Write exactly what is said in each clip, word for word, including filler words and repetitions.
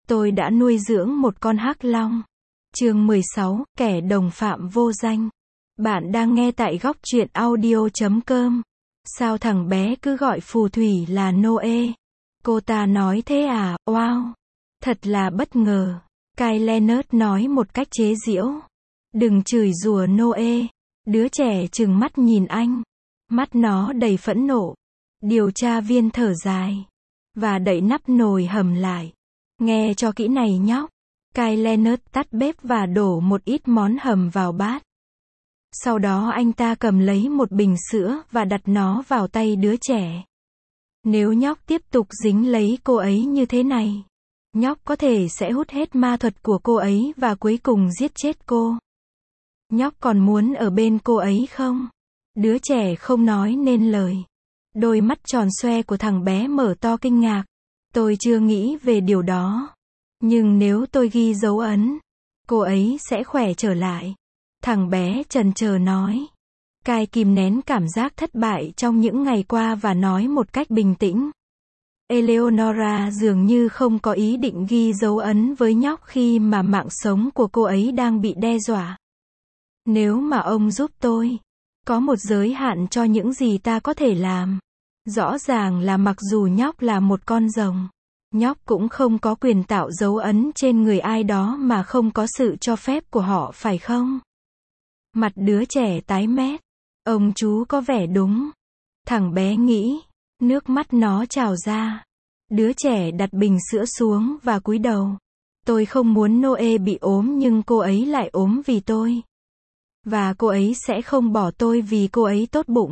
Tôi đã nuôi dưỡng một con hắc long. Chương mười sáu, kẻ đồng phạm vô danh. Bạn đang nghe tại góc truyện audio chấm com. Sao thằng bé cứ gọi phù thủy là Noe? Cô ta nói thế à, wow. Thật là bất ngờ. Kyle Leonard nói một cách chế giễu. Đừng chửi rủa Noe. Đứa trẻ trừng mắt nhìn anh. Mắt nó đầy phẫn nộ. Điều tra viên thở dài. Và đậy nắp nồi hầm lại. Nghe cho kỹ này nhóc. Kyle Leonard tắt bếp và đổ một ít món hầm vào bát. Sau đó anh ta cầm lấy một bình sữa và đặt nó vào tay đứa trẻ. Nếu nhóc tiếp tục dính lấy cô ấy như thế này, nhóc có thể sẽ hút hết ma thuật của cô ấy và cuối cùng giết chết cô. Nhóc còn muốn ở bên cô ấy không? Đứa trẻ không nói nên lời. Đôi mắt tròn xoe của thằng bé mở to kinh ngạc. Tôi chưa nghĩ về điều đó. Nhưng nếu tôi ghi dấu ấn, cô ấy sẽ khỏe trở lại. Thằng bé chần chờ nói. Kyle kìm nén cảm giác thất bại trong những ngày qua và nói một cách bình tĩnh. Eleonora dường như không có ý định ghi dấu ấn với nhóc khi mà mạng sống của cô ấy đang bị đe dọa. Nếu mà ông giúp tôi, có một giới hạn cho những gì ta có thể làm. Rõ ràng là mặc dù nhóc là một con rồng, nhóc cũng không có quyền tạo dấu ấn trên người ai đó mà không có sự cho phép của họ, phải không? Mặt đứa trẻ tái mét. Ông chú có vẻ đúng. Thằng bé nghĩ. Nước mắt nó trào ra. Đứa trẻ đặt bình sữa xuống và cúi đầu. Tôi không muốn Noe bị ốm nhưng cô ấy lại ốm vì tôi. Và cô ấy sẽ không bỏ tôi vì cô ấy tốt bụng.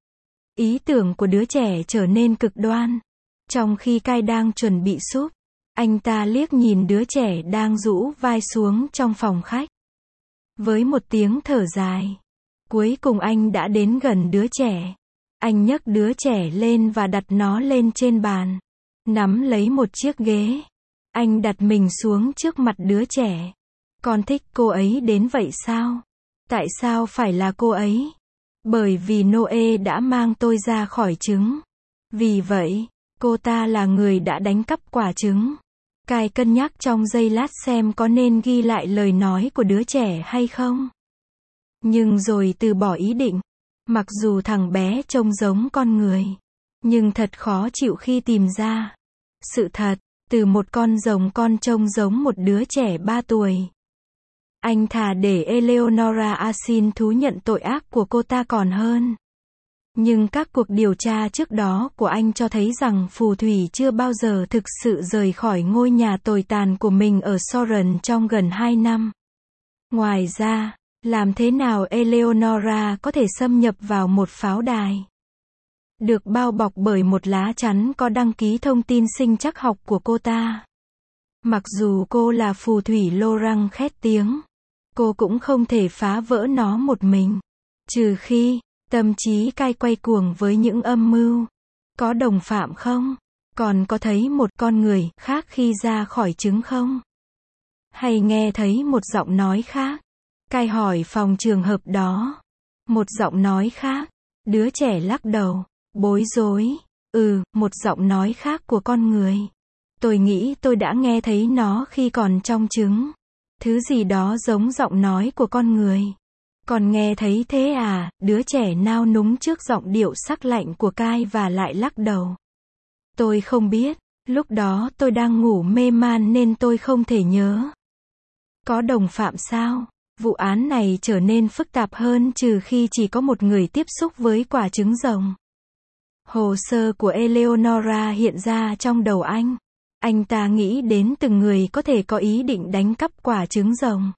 Ý tưởng của đứa trẻ trở nên cực đoan. Trong khi Kyle đang chuẩn bị súp, anh ta liếc nhìn đứa trẻ đang rũ vai xuống trong phòng khách. Với một tiếng thở dài, cuối cùng anh đã đến gần đứa trẻ. Anh nhấc đứa trẻ lên và đặt nó lên trên bàn. Nắm lấy một chiếc ghế. Anh đặt mình xuống trước mặt đứa trẻ. Con thích cô ấy đến vậy sao? Tại sao phải là cô ấy? Bởi vì Noe đã mang tôi ra khỏi trứng. Vì vậy, cô ta là người đã đánh cắp quả trứng. Kyle cân nhắc trong giây lát xem có nên ghi lại lời nói của đứa trẻ hay không. Nhưng rồi từ bỏ ý định. Mặc dù thằng bé trông giống con người, nhưng thật khó chịu khi tìm ra. Sự thật, từ một con rồng con trông giống một đứa trẻ ba tuổi. Anh thà để Eleonora Assin thú nhận tội ác của cô ta còn hơn. Nhưng các cuộc điều tra trước đó của anh cho thấy rằng phù thủy chưa bao giờ thực sự rời khỏi ngôi nhà tồi tàn của mình ở Soren trong gần hai năm. Ngoài ra, làm thế nào Eleonora có thể xâm nhập vào một pháo đài được bao bọc bởi một lá chắn có đăng ký thông tin sinh trắc học của cô ta? Mặc dù cô là phù thủy lô răng khét tiếng, cô cũng không thể phá vỡ nó một mình. Trừ khi, tâm trí Kyle quay cuồng với những âm mưu. Có đồng phạm không? Còn có thấy một con người khác khi ra khỏi trứng không? Hay nghe thấy một giọng nói khác? Kyle hỏi phòng trường hợp đó. Một giọng nói khác. Đứa trẻ lắc đầu. Bối rối. Ừ, một giọng nói khác của con người. Tôi nghĩ tôi đã nghe thấy nó khi còn trong trứng. Thứ gì đó giống giọng nói của con người. Còn nghe thấy thế à? Đứa trẻ nao núng trước giọng điệu sắc lạnh của Kyle và lại lắc đầu. Tôi không biết. Lúc đó tôi đang ngủ mê man nên tôi không thể nhớ. Có đồng phạm sao? Vụ án này trở nên phức tạp hơn trừ khi chỉ có một người tiếp xúc với quả trứng rồng. Hồ sơ của Eleonora hiện ra trong đầu anh. Anh ta nghĩ đến từng người có thể có ý định đánh cắp quả trứng rồng.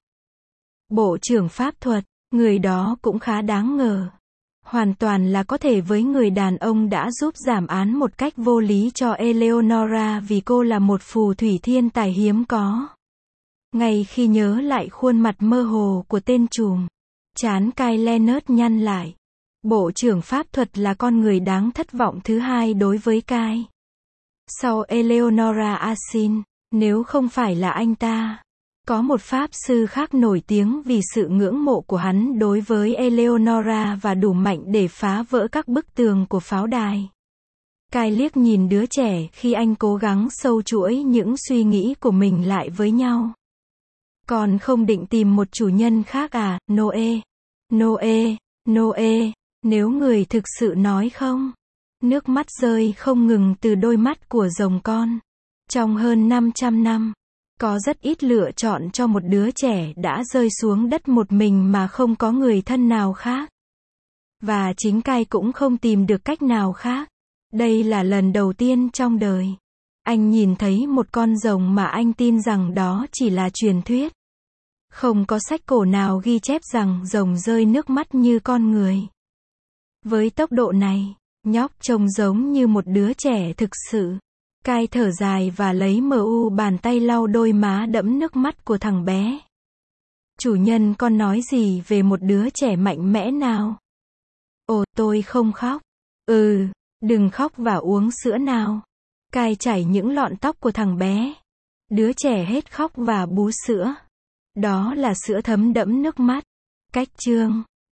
Bộ trưởng pháp thuật, người đó cũng khá đáng ngờ. Hoàn toàn là có thể với người đàn ông đã giúp giảm án một cách vô lý cho Eleonora vì cô là một phù thủy thiên tài hiếm có. Ngay khi nhớ lại khuôn mặt mơ hồ của tên trùm, trán Kyle Leonard nhăn lại. Bộ trưởng pháp thuật là con người đáng thất vọng thứ hai đối với Kyle. Sau Eleonora Assin, nếu không phải là anh ta, có một pháp sư khác nổi tiếng vì sự ngưỡng mộ của hắn đối với Eleonora và đủ mạnh để phá vỡ các bức tường của pháo đài. Cai liếc nhìn đứa trẻ khi anh cố gắng sâu chuỗi những suy nghĩ của mình lại với nhau. Con không định tìm một chủ nhân khác à, Noe? Noe, Noe, nếu người thực sự nói không. Nước mắt rơi không ngừng từ đôi mắt của rồng con. Trong hơn năm trăm năm, có rất ít lựa chọn cho một đứa trẻ đã rơi xuống đất một mình mà không có người thân nào khác. Và chính Cai cũng không tìm được cách nào khác. Đây là lần đầu tiên trong đời anh nhìn thấy một con rồng mà anh tin rằng đó chỉ là truyền thuyết. Không có sách cổ nào ghi chép rằng rồng rơi nước mắt như con người. Với tốc độ này, nhóc trông giống như một đứa trẻ thực sự. Cai thở dài và lấy mu bàn tay lau đôi má đẫm nước mắt của thằng bé. Chủ nhân con nói gì về một đứa trẻ mạnh mẽ nào? Ồ, tôi không khóc. Ừ, đừng khóc và uống sữa nào. Cai chảy những lọn tóc của thằng bé. Đứa trẻ hết khóc và bú sữa. Đó là sữa thấm đẫm nước mắt. Cách chương